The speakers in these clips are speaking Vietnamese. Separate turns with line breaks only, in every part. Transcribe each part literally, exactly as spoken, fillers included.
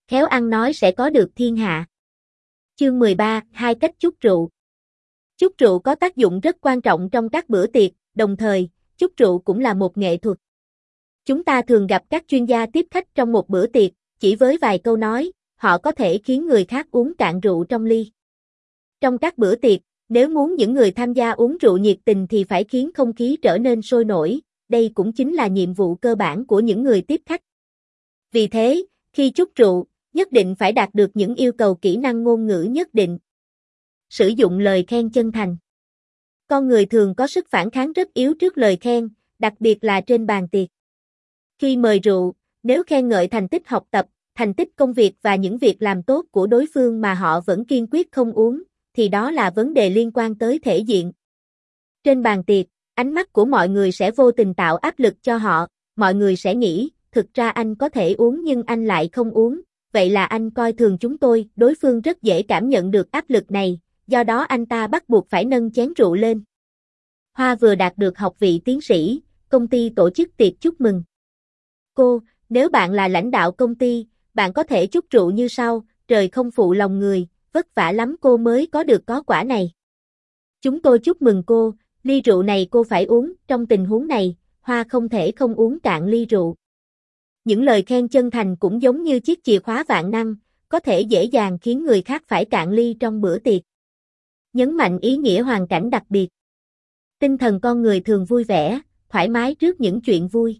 khéo ăn nói sẽ có được thiên hạ. Chương mười ba, hai cách chúc rượu. Chúc rượu có tác dụng rất quan trọng trong các bữa tiệc, đồng thời, chúc rượu cũng là một nghệ thuật. Chúng ta thường gặp các chuyên gia tiếp khách trong một bữa tiệc, chỉ với vài câu nói, họ có thể khiến người khác uống cạn rượu trong ly. Trong các bữa tiệc, nếu muốn những người tham gia uống rượu nhiệt tình thì phải khiến không khí trở nên sôi nổi, đây cũng chính là nhiệm vụ cơ bản của những người tiếp khách. Vì thế, khi chúc rượu, nhất định phải đạt được những yêu cầu kỹ năng ngôn ngữ nhất định. Sử dụng lời khen chân thành. Con người thường có sức phản kháng rất yếu trước lời khen, đặc biệt là trên bàn tiệc. Khi mời rượu, nếu khen ngợi thành tích học tập, thành tích công việc và những việc làm tốt của đối phương mà họ vẫn kiên quyết không uống, thì đó là vấn đề liên quan tới thể diện. Trên bàn tiệc, ánh mắt của mọi người sẽ vô tình tạo áp lực cho họ, mọi người sẽ nghĩ, thực ra anh có thể uống nhưng anh lại không uống, vậy là anh coi thường chúng tôi, đối phương rất dễ cảm nhận được áp lực này, do đó anh ta bắt buộc phải nâng chén rượu lên. Hoa vừa đạt được học vị tiến sĩ, công ty tổ chức tiệc chúc mừng. Cô, nếu bạn là lãnh đạo công ty, bạn có thể chúc rượu như sau, trời không phụ lòng người, vất vả lắm cô mới có được có quả này. Chúng tôi chúc mừng cô, ly rượu này cô phải uống, trong tình huống này, Hoa không thể không uống cạn ly rượu. Những lời khen chân thành cũng giống như chiếc chìa khóa vạn năng, có thể dễ dàng khiến người khác phải cạn ly trong bữa tiệc. Nhấn mạnh ý nghĩa hoàn cảnh đặc biệt. Tinh thần con người thường vui vẻ, thoải mái trước những chuyện vui.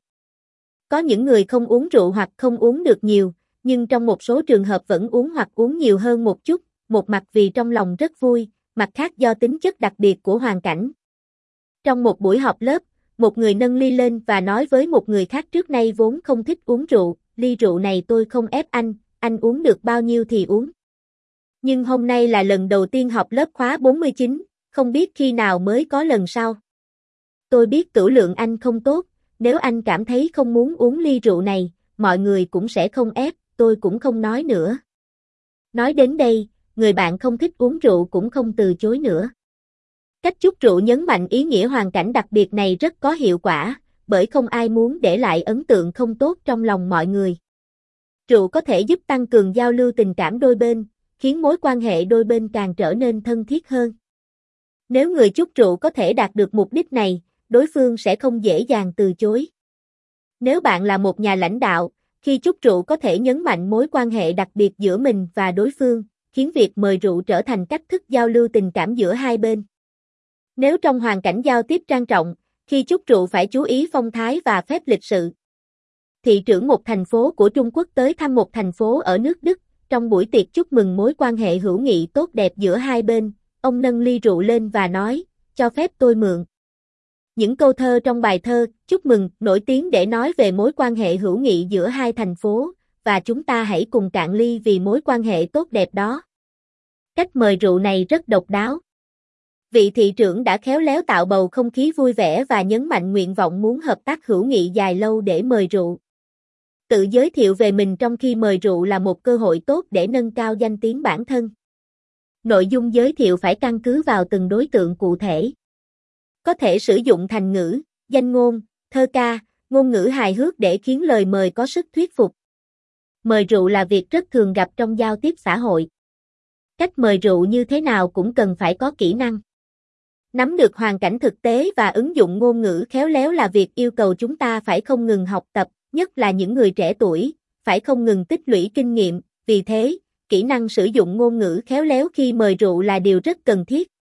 Có những người không uống rượu hoặc không uống được nhiều, nhưng trong một số trường hợp vẫn uống hoặc uống nhiều hơn một chút, một mặt vì trong lòng rất vui, mặt khác do tính chất đặc biệt của hoàn cảnh. Trong một buổi họp lớp, một người nâng ly lên và nói với một người khác trước nay vốn không thích uống rượu, ly rượu này tôi không ép anh, anh uống được bao nhiêu thì uống. Nhưng hôm nay là lần đầu tiên học lớp khóa bốn mươi chín, không biết khi nào mới có lần sau. Tôi biết tửu lượng anh không tốt, nếu anh cảm thấy không muốn uống ly rượu này, mọi người cũng sẽ không ép, tôi cũng không nói nữa. Nói đến đây, người bạn không thích uống rượu cũng không từ chối nữa. Cách chúc rượu nhấn mạnh ý nghĩa hoàn cảnh đặc biệt này rất có hiệu quả, bởi không ai muốn để lại ấn tượng không tốt trong lòng mọi người. Rượu có thể giúp tăng cường giao lưu tình cảm đôi bên, khiến mối quan hệ đôi bên càng trở nên thân thiết hơn. Nếu người chúc rượu có thể đạt được mục đích này, đối phương sẽ không dễ dàng từ chối. Nếu bạn là một nhà lãnh đạo, khi chúc rượu có thể nhấn mạnh mối quan hệ đặc biệt giữa mình và đối phương, khiến việc mời rượu trở thành cách thức giao lưu tình cảm giữa hai bên. Nếu trong hoàn cảnh giao tiếp trang trọng, khi chúc rượu phải chú ý phong thái và phép lịch sự. Thị trưởng một thành phố của Trung Quốc tới thăm một thành phố ở nước Đức, trong buổi tiệc chúc mừng mối quan hệ hữu nghị tốt đẹp giữa hai bên, ông nâng ly rượu lên và nói, cho phép tôi mượn. Những câu thơ trong bài thơ, chúc mừng, nổi tiếng để nói về mối quan hệ hữu nghị giữa hai thành phố, và chúng ta hãy cùng cạn ly vì mối quan hệ tốt đẹp đó. Cách mời rượu này rất độc đáo. Vị thị trưởng đã khéo léo tạo bầu không khí vui vẻ và nhấn mạnh nguyện vọng muốn hợp tác hữu nghị dài lâu để mời rượu. Tự giới thiệu về mình trong khi mời rượu là một cơ hội tốt để nâng cao danh tiếng bản thân. Nội dung giới thiệu phải căn cứ vào từng đối tượng cụ thể. Có thể sử dụng thành ngữ, danh ngôn, thơ ca, ngôn ngữ hài hước để khiến lời mời có sức thuyết phục. Mời rượu là việc rất thường gặp trong giao tiếp xã hội. Cách mời rượu như thế nào cũng cần phải có kỹ năng. Nắm được hoàn cảnh thực tế và ứng dụng ngôn ngữ khéo léo là việc yêu cầu chúng ta phải không ngừng học tập, nhất là những người trẻ tuổi, phải không ngừng tích lũy kinh nghiệm, vì thế, kỹ năng sử dụng ngôn ngữ khéo léo khi mời rượu là điều rất cần thiết.